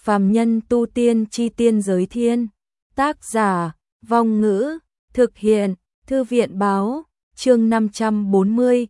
Phàm nhân tu tiên chi tiên giới thiên. Tác giả, Vong Ngữ, thực hiện, Thư viện báo, chương 540,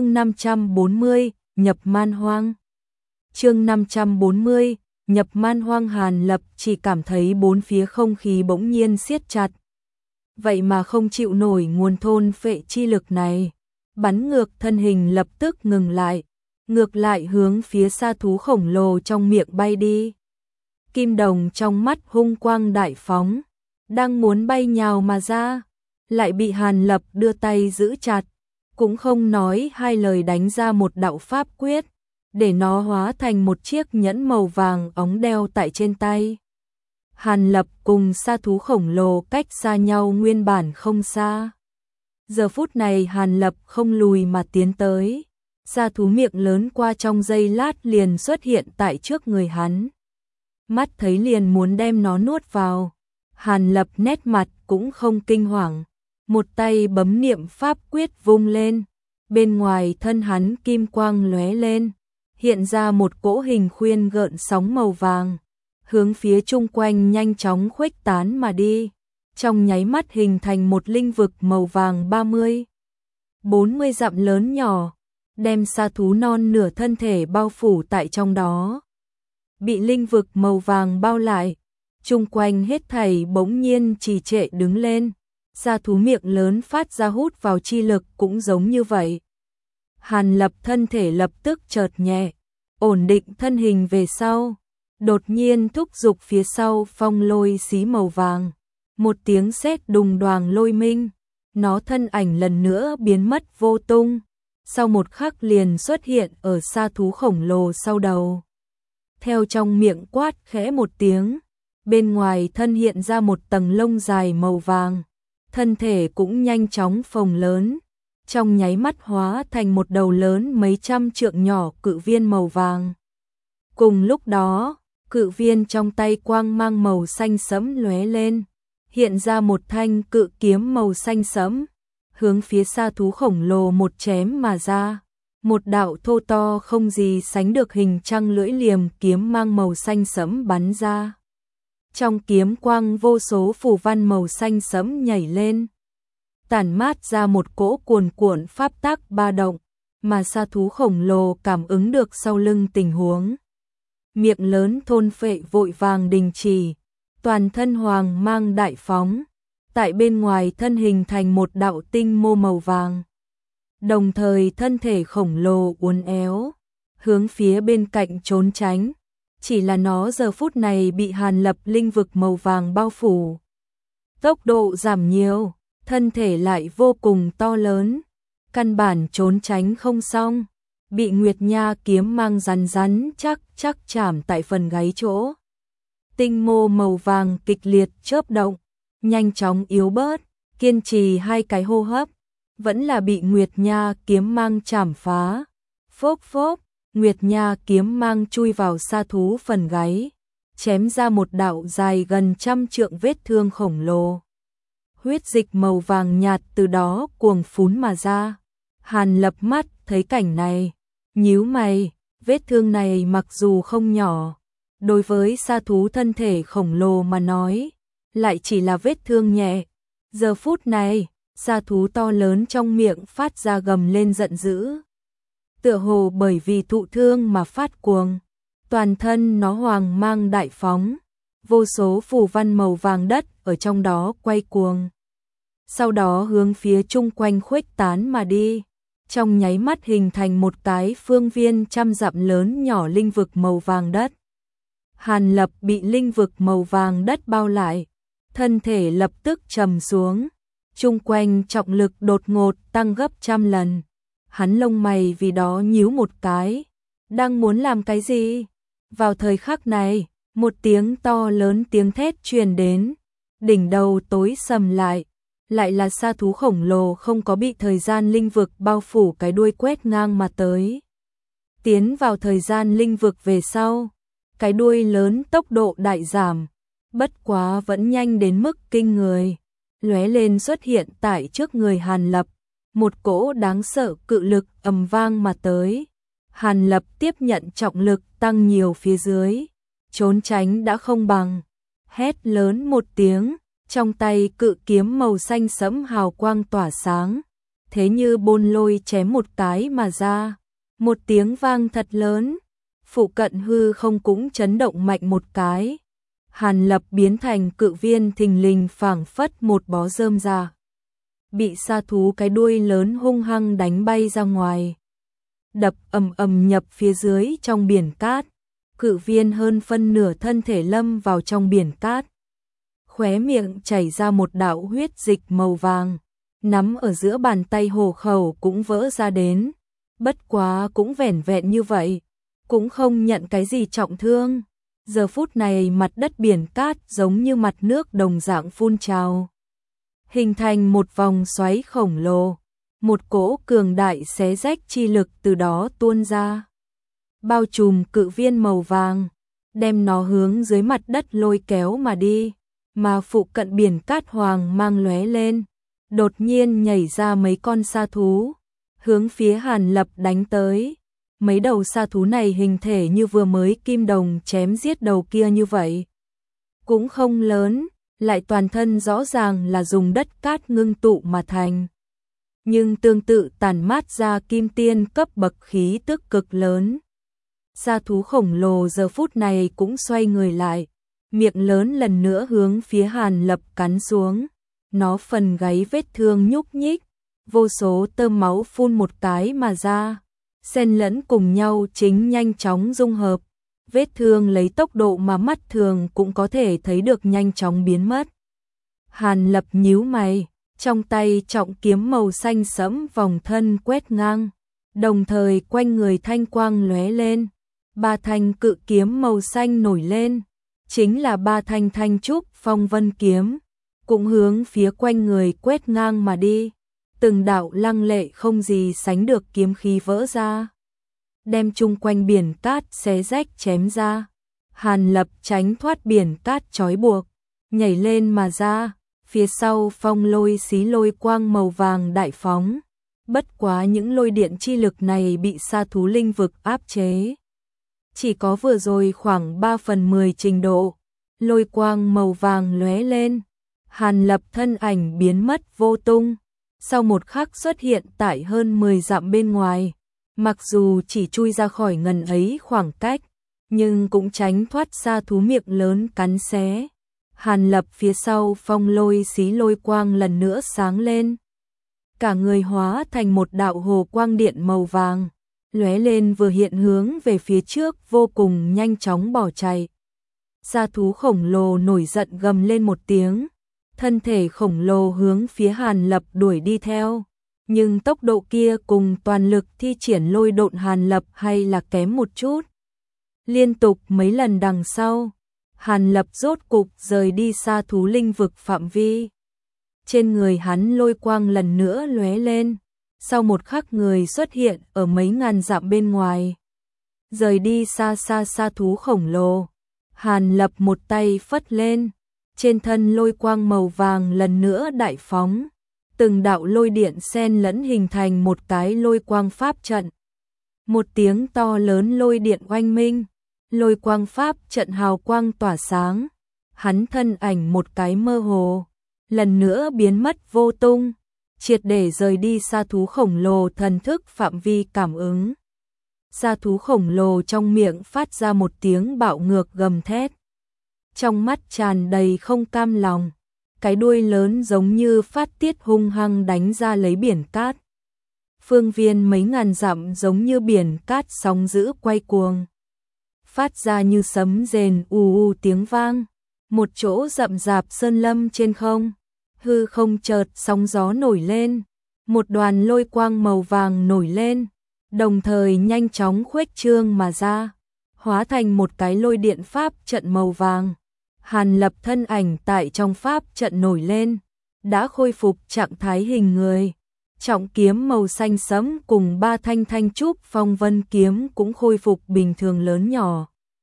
nhập man hoang. Chương 540, nhập man hoang. Hàn Lập chỉ cảm thấy bốn phía không khí bỗng nhiên siết chặt. Vậy mà không chịu nổi nguồn thôn phệ chi lực này. Bắn ngược thân hình lập tức ngừng lại, ngược lại hướng phía sa thú khổng lồ trong miệng bay đi. Kim đồng trong mắt hung quang đại phóng, đang muốn bay nhào mà ra, lại bị Hàn Lập đưa tay giữ chặt, cũng không nói hai lời đánh ra một đạo pháp quyết, để nó hóa thành một chiếc nhẫn màu vàng óng đeo tại trên tay. Hàn Lập cùng sa thú khổng lồ cách xa nhau nguyên bản không xa. Giờ phút này Hàn Lập không lùi mà tiến tới, sa thú miệng lớn qua trong giây lát liền xuất hiện tại trước người hắn. Mắt thấy liền muốn đem nó nuốt vào, Hàn Lập nét mặt cũng không kinh hoàng, một tay bấm niệm pháp quyết vung lên, bên ngoài thân hắn kim quang lóe lên, hiện ra một cỗ hình khuyên gợn sóng màu vàng, hướng phía chung quanh nhanh chóng khuếch tán mà đi, trong nháy mắt hình thành một linh vực màu vàng 30-40 dặm lớn nhỏ, đem sa thú non nửa thân thể bao phủ tại trong đó. Bị linh vực màu vàng bao lại, chung quanh hết thảy bỗng nhiên trì trệ đứng lên, sa thú miệng lớn phát ra hút vào chi lực cũng giống như vậy. Hàn Lập thân thể lập tức chợt nhẹ, ổn định thân hình về sau, đột nhiên thúc giục phía sau phong lôi xí màu vàng, một tiếng sét đùng đoàng lôi minh, nó thân ảnh lần nữa biến mất vô tung, sau một khắc liền xuất hiện ở sa thú khổng lồ sau đầu. Theo trong miệng quát khẽ một tiếng, bên ngoài thân hiện ra một tầng lông dài màu vàng, thân thể cũng nhanh chóng phồng lớn, trong nháy mắt hóa thành một đầu lớn mấy trăm trượng nhỏ cự viên màu vàng. Cùng lúc đó, cự viên trong tay quang mang màu xanh sẫm lóe lên, hiện ra một thanh cự kiếm màu xanh sẫm, hướng phía sa thú khổng lồ một chém mà ra. Một đạo thô to không gì sánh được hình trăng lưỡi liềm kiếm mang màu xanh sẫm bắn ra. Trong kiếm quang vô số phù văn màu xanh sẫm nhảy lên, tản mát ra một cỗ cuồn cuộn pháp tắc ba động, mà sa thú khổng lồ cảm ứng được sau lưng tình huống. Miệng lớn thôn phệ vội vàng đình chỉ, toàn thân hoàng mang đại phóng, tại bên ngoài thân hình thành một đạo tinh mô màu vàng. Đồng thời thân thể khổng lồ uốn éo, hướng phía bên cạnh trốn tránh, chỉ là nó giờ phút này bị Hàn Lập linh vực màu vàng bao phủ. Tốc độ giảm nhiều, thân thể lại vô cùng to lớn, căn bản trốn tránh không xong, bị Nguyệt Nha kiếm mang rắn rắn chắc chạm tại phần gáy chỗ. Tinh mô màu vàng kịch liệt chớp động, nhanh chóng yếu bớt, kiên trì hai cái hô hấp, vẫn là bị Nguyệt Nha kiếm mang chảm phá. Phốc phốc, Nguyệt Nha kiếm mang chui vào sa thú phần gáy, chém ra một đạo dài gần 100 trượng vết thương khổng lồ. Huyết dịch màu vàng nhạt từ đó cuồng phún mà ra. Hàn Lập mắt thấy cảnh này, nhíu mày, vết thương này mặc dù không nhỏ, đối với sa thú thân thể khổng lồ mà nói, lại chỉ là vết thương nhẹ. Giờ phút này, sa thú to lớn trong miệng phát ra gầm lên giận dữ. Tựa hồ bởi vì thụ thương mà phát cuồng, toàn thân nó hoàng mang đại phóng, vô số phù văn màu vàng đất ở trong đó quay cuồng. Sau đó hướng phía chung quanh khuếch tán mà đi, trong nháy mắt hình thành một cái phương viên 100 dặm lớn nhỏ linh vực màu vàng đất. Hàn Lập bị linh vực màu vàng đất bao lại, thân thể lập tức trầm xuống, chung quanh trọng lực đột ngột tăng gấp 100 lần. Hắn lông mày vì đó nhíu một cái, đang muốn làm cái gì? Vào thời khắc này, một tiếng to lớn tiếng thét truyền đến, đỉnh đầu tối sầm lại là sa thú khổng lồ không có bị thời gian linh vực bao phủ, cái đuôi quét ngang mà tới. Tiến vào thời gian linh vực về sau, cái đuôi lớn tốc độ đại giảm, bất quá vẫn nhanh đến mức kinh người, lóe lên xuất hiện tại trước người Hàn Lập, một cỗ đáng sợ cự lực ầm vang mà tới. Hàn Lập tiếp nhận trọng lực tăng nhiều phía dưới, trốn tránh đã không bằng. Hét lớn một tiếng, trong tay cự kiếm màu xanh sẫm hào quang tỏa sáng, thế như bôn lôi chém một cái mà ra. Một tiếng vang thật lớn, phụ cận hư không cũng chấn động mạnh một cái. Hàn Lập biến thành cự viên thình lình phảng phất một bó rơm rạ, bị sa thú cái đuôi lớn hung hăng đánh bay ra ngoài, đập ầm ầm nhập phía dưới trong biển cát. Cự viên hơn phân nửa thân thể lâm vào trong biển cát, khóe miệng chảy ra một đạo huyết dịch màu vàng, nắm ở giữa bàn tay hổ khẩu cũng vỡ ra đến. Bất quá cũng vẻn vẹn như vậy, cũng không nhận cái gì trọng thương. Giờ phút này mặt đất biển cát giống như mặt nước đồng dạng phun trào, hình thành một vòng xoáy khổng lồ, một cỗ cường đại xé rách chi lực từ đó tuôn ra, bao trùm cự viên màu vàng, đem nó hướng dưới mặt đất lôi kéo mà đi. Mà phụ cận biển cát hoàng mang lóe lên, đột nhiên nhảy ra mấy con sa thú, hướng phía Hàn Lập đánh tới. Mấy đầu sa thú này hình thể như vừa mới kim đồng chém giết đầu kia như vậy, cũng không lớn, lại toàn thân rõ ràng là dùng đất cát ngưng tụ mà thành, nhưng tương tự tản mát ra kim tiên cấp bậc khí tức cực lớn. Sa thú khổng lồ giờ phút này cũng xoay người lại, miệng lớn lần nữa hướng phía Hàn Lập cắn xuống. Nó phần gáy vết thương nhúc nhích, vô số tơ máu phun một cái mà ra, xen lẫn cùng nhau chính nhanh chóng dung hợp. Vết thương lấy tốc độ mà mắt thường cũng có thể thấy được nhanh chóng biến mất. Hàn Lập nhíu mày, trong tay trọng kiếm màu xanh sẫm vòng thân quét ngang, đồng thời quanh người thanh quang lóe lên. Ba thanh cự kiếm màu xanh nổi lên, chính là ba thanh thanh trúc phong vân kiếm, cũng hướng phía quanh người quét ngang mà đi. Từng đạo lăng lệ không gì sánh được kiếm khí vỡ ra, đem chung quanh biển cát xé rách chém ra. Hàn Lập tránh thoát biển cát trói buộc, nhảy lên mà ra, phía sau phong lôi xí lôi quang màu vàng đại phóng. Bất quá những lôi điện chi lực này bị sa thú linh vực áp chế, chỉ có vừa rồi khoảng 3/10 trình độ. Lôi quang màu vàng lóe lên, Hàn Lập thân ảnh biến mất vô tung, sau một khắc xuất hiện tại hơn 10 dặm bên ngoài. Mặc dù chỉ chui ra khỏi ngần ấy khoảng cách, nhưng cũng tránh thoát sa thú miệng lớn cắn xé. Hàn Lập phía sau phong lôi xí lôi quang lần nữa sáng lên, cả người hóa thành một đạo hồ quang điện màu vàng, lóe lên vừa hiện hướng về phía trước, vô cùng nhanh chóng bỏ chạy. Sa thú khổng lồ nổi giận gầm lên một tiếng, thân thể khổng lồ hướng phía Hàn Lập đuổi đi theo, nhưng tốc độ kia cùng toàn lực thi triển lôi độn Hàn Lập hay là kém một chút. Liên tục mấy lần đằng sau, Hàn Lập rốt cục rời đi sa thú linh vực phạm vi. Trên người hắn lôi quang lần nữa lóe lên, sau một khắc người xuất hiện ở mấy ngàn dặm bên ngoài. Rời đi xa xa sa thú khổng lồ, Hàn Lập một tay phất lên, trên thân lôi quang màu vàng lần nữa đại phóng, từng đạo lôi điện xen lẫn hình thành một cái lôi quang pháp trận. Một tiếng to lớn lôi điện oanh minh, lôi quang pháp trận hào quang tỏa sáng, hắn thân ảnh một cái mơ hồ, lần nữa biến mất vô tung, triệt để rời đi sa thú khổng lồ thần thức phạm vi cảm ứng. Sa thú khổng lồ trong miệng phát ra một tiếng bạo ngược gầm thét, trong mắt tràn đầy không cam lòng, cái đuôi lớn giống như phát tiết hung hăng đánh ra lấy biển cát. Phương viên mấy ngàn dặm giống như biển cát sóng dữ quay cuồng, phát ra như sấm rền ù ù tiếng vang. Một chỗ rậm rạp sơn lâm trên không, hư không chợt sóng gió nổi lên, một đoàn lôi quang màu vàng nổi lên, đồng thời nhanh chóng khuếch trương mà ra, hóa thành một cái lôi điện pháp trận màu vàng. Hàn Lập thân ảnh tại trong pháp trận nổi lên, đã khôi phục trạng thái hình người. Trọng kiếm màu xanh sẫm cùng ba thanh thanh trúc phong vân kiếm cũng khôi phục bình thường lớn nhỏ.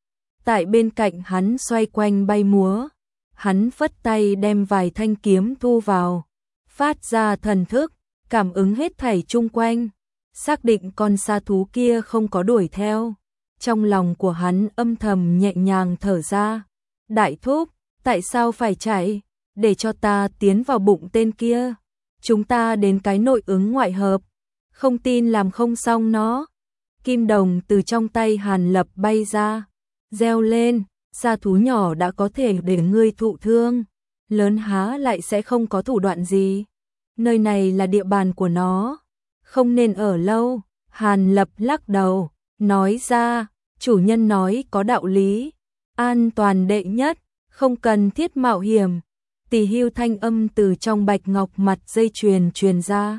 Tại bên cạnh hắn xoay quanh bay múa, hắn phất tay đem vài thanh kiếm thu vào, phát ra thần thức, cảm ứng hết thảy chung quanh, xác định con sa thú kia không có đuổi theo, Trong lòng của hắn âm thầm nhẹ nhàng thở ra. Đại thúc, tại sao phải chạy? Để cho ta tiến vào bụng tên kia. Chúng ta đến cái nội ứng ngoại hợp. Không tin làm không xong nó. Kim đồng từ trong tay Hàn Lập bay ra. Reo lên, sa thú nhỏ đã có thể để ngươi thụ thương. Lớn há lại sẽ không có thủ đoạn gì. Nơi này là địa bàn của nó. Không nên ở lâu. Hàn Lập lắc đầu, nói ra, chủ nhân nói có đạo lý. An toàn đệ nhất, không cần thiết mạo hiểm. Tỳ hưu thanh âm từ trong bạch ngọc mặt dây chuyền truyền ra.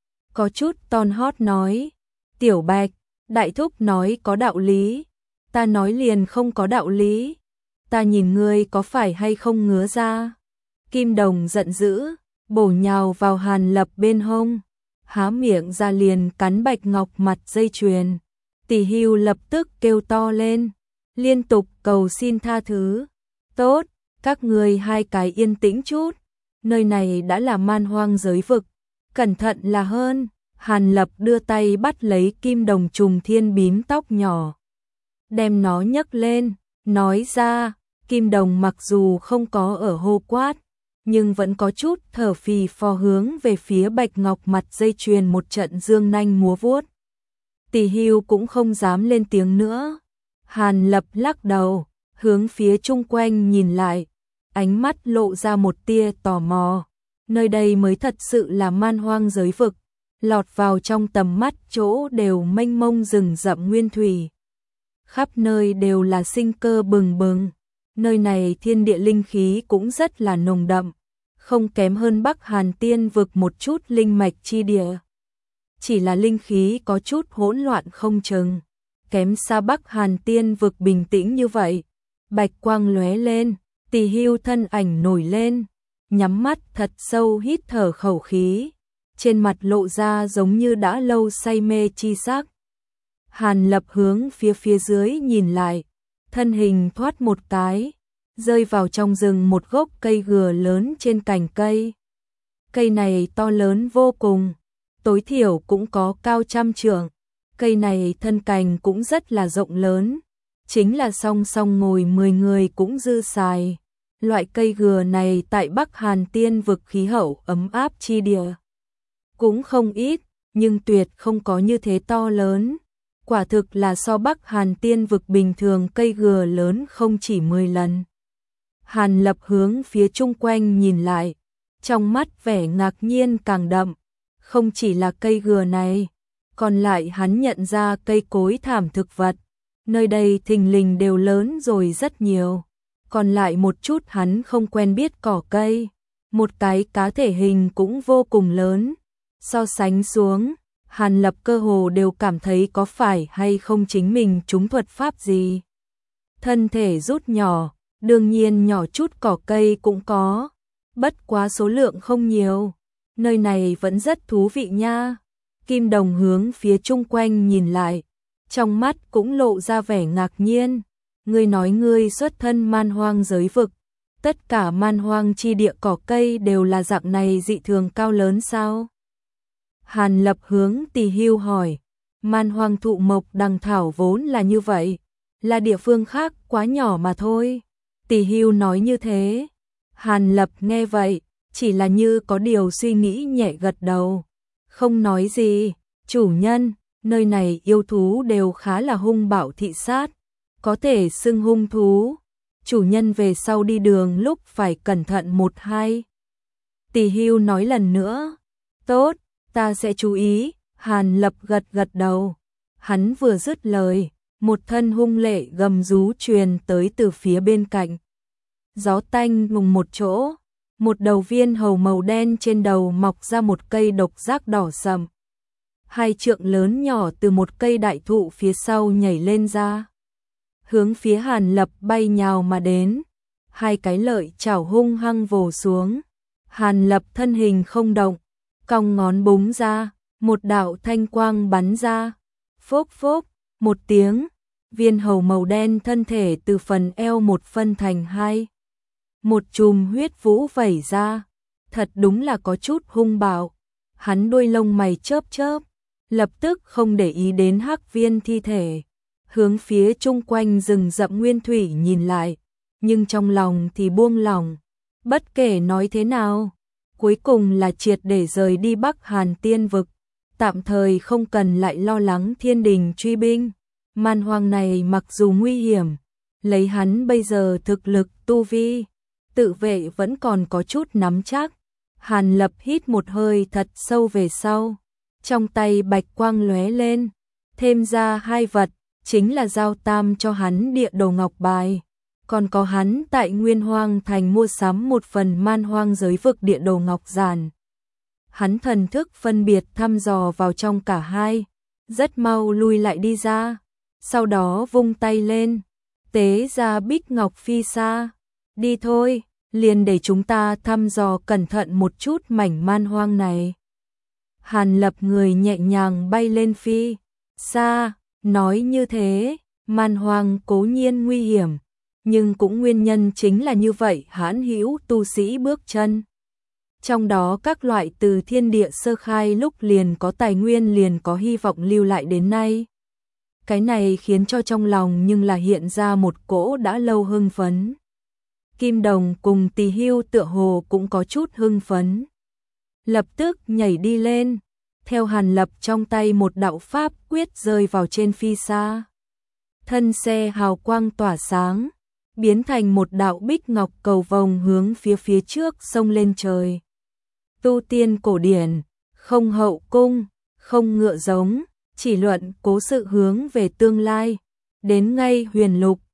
Có chút ton hót nói, tiểu bạch, đại thúc nói có đạo lý. Ta nói liền không có đạo lý. Ta nhìn ngươi có phải hay không ngứa ra. Kim đồng giận dữ, bổ nhào vào Hàn Lập bên hông. Há miệng ra liền cắn bạch ngọc mặt dây chuyền. Tỳ hưu lập tức kêu to lên, liên tục cầu xin tha thứ. Tốt, các ngươi hai cái yên tĩnh chút. Nơi này đã là man hoang giới vực. Cẩn thận là hơn. Hàn Lập đưa tay bắt lấy kim đồng trùng thiên bím tóc nhỏ. Đem nó nhấc lên, nói ra, kim đồng mặc dù không có ở hô quát, nhưng vẫn có chút thở phì phò hướng về phía bạch ngọc mặt dây chuyền một trận dương nanh múa vuốt. Tỳ hưu cũng không dám lên tiếng nữa. Hàn Lập lắc đầu, hướng phía chung quanh nhìn lại, ánh mắt lộ ra một tia tò mò. Nơi đây mới thật sự là man hoang giới vực, lọt vào trong tầm mắt chỗ đều mênh mông rừng rậm nguyên thủy. Khắp nơi đều là sinh cơ bừng bừng, nơi này thiên địa linh khí cũng rất là nồng đậm, không kém hơn Bắc Hàn Tiên vực một chút linh mạch chi địa. Chỉ là linh khí có chút hỗn loạn không chừng, kém xa Bắc Hàn Tiên vực bình tĩnh như vậy. Bạch quang lóe lên, Tỳ hưu thân ảnh nổi lên, nhắm mắt thật sâu hít thở khẩu khí, trên mặt lộ ra giống như đã lâu say mê chi sắc. Hàn Lập hướng phía dưới nhìn lại, thân hình thoát một cái, rơi vào trong rừng một gốc cây gừa lớn trên cành cây. Cây này to lớn vô cùng, tối thiểu cũng có cao 100 trượng. Cây này thân cành cũng rất là rộng lớn, chính là song song ngồi 10 người cũng dư xài. Loại cây gừa này tại Bắc Hàn Tiên vực khí hậu ấm áp chi địa cũng không ít, nhưng tuyệt không có như thế to lớn. Quả thực là so Bắc Hàn Tiên vực bình thường cây gừa lớn không chỉ 10 lần. Hàn Lập hướng phía chung quanh nhìn lại, trong mắt vẻ ngạc nhiên càng đậm. Không chỉ là cây gừa này, còn lại hắn nhận ra cây cối thảm thực vật. Nơi đây thình lình đều lớn rồi rất nhiều. Còn lại một chút hắn không quen biết cỏ cây. Một cái cá thể hình cũng vô cùng lớn. So sánh xuống, Hàn Lập cơ hồ đều cảm thấy có phải hay không chính mình trúng thuật pháp gì. Thân thể rút nhỏ, đương nhiên nhỏ chút cỏ cây cũng có, bất quá số lượng không nhiều. Nơi này vẫn rất thú vị nha. Kim đồng hướng phía chung quanh nhìn lại, trong mắt cũng lộ ra vẻ ngạc nhiên. Ngươi nói ngươi xuất thân man hoang giới vực, tất cả man hoang chi địa cỏ cây đều là dạng này dị thường cao lớn sao? Hàn Lập hướng Tỳ hưu hỏi, man hoang thụ mộc đằng thảo vốn là như vậy, là địa phương khác quá nhỏ mà thôi. Tỳ hưu nói như thế. Hàn Lập nghe vậy, chỉ là như có điều suy nghĩ nhẹ gật đầu. Không nói gì, chủ nhân, nơi này yêu thú đều khá là hung bạo thị sát, có thể xưng hung thú. Chủ nhân về sau đi đường lúc phải cẩn thận một hai. Tỳ hưu nói lần nữa. Tốt, ta sẽ chú ý. Hàn Lập gật gật đầu. Hắn vừa dứt lời, một thân hung lệ gầm rú truyền tới từ phía bên cạnh. Gió tanh ngùng một chỗ, một đầu viên hầu màu đen trên đầu mọc ra một cây độc giác đỏ sậm. 2 trượng lớn nhỏ từ một cây đại thụ phía sau nhảy lên ra, hướng phía Hàn Lập bay nhào mà đến. 2 cái lợi chảo hung hăng vồ xuống. Hàn Lập thân hình không động, cong ngón búng ra, một đạo thanh quang bắn ra. Phốc phốc, một tiếng, viên hầu màu đen thân thể từ phần eo một phân thành 2. Một chùm huyết vũ vẩy ra, thật đúng là có chút hung bạo. Hắn đuôi lông mày chớp chớp, lập tức không để ý đến hắc viên thi thể. hướng phía chung quanh rừng rậm nguyên thủy nhìn lại, nhưng trong lòng thì buông lỏng. Bất kể nói thế nào, cuối cùng là triệt để rời đi Bắc Hàn Tiên vực, tạm thời không cần lại lo lắng thiên đình truy binh. Man hoang này mặc dù nguy hiểm, lấy hắn bây giờ thực lực tu vi, tự vệ vẫn còn có chút nắm chắc. Hàn Lập hít một hơi thật sâu về sau, trong tay bạch quang lóe lên, thêm ra 2 vật, chính là giao tam cho hắn địa đồ ngọc bài, còn có hắn tại Nguyên Hoang Thành mua sắm một phần man hoang giới vực địa đồ ngọc giản. Hắn thần thức phân biệt thăm dò vào trong cả hai, rất mau lui lại đi ra, sau đó vung tay lên, tế ra bích ngọc phi xa. Đi thôi, liền để chúng ta thăm dò cẩn thận một chút mảnh man hoang này. Hàn Lập người nhẹ nhàng bay lên phi xa, nói như thế, man hoang cố nhiên nguy hiểm, nhưng cũng nguyên nhân chính là như vậy hãn hữu tu sĩ bước chân. Trong đó các loại từ thiên địa sơ khai lúc liền có tài nguyên liền có hy vọng lưu lại đến nay. Cái này khiến cho trong lòng nhưng là hiện ra một cỗ đã lâu hưng phấn. Kim Đồng cùng Tỳ Hưu tựa hồ cũng có chút hưng phấn. Lập tức nhảy đi lên, theo Hàn Lập trong tay một đạo pháp quyết rơi vào trên phi xa. Thân xe hào quang tỏa sáng, biến thành một đạo bích ngọc cầu vồng hướng phía trước xông lên trời. Tu tiên cổ điển, không hậu cung, không ngựa giống, chỉ luận cố sự hướng về tương lai, đến ngay huyền lục,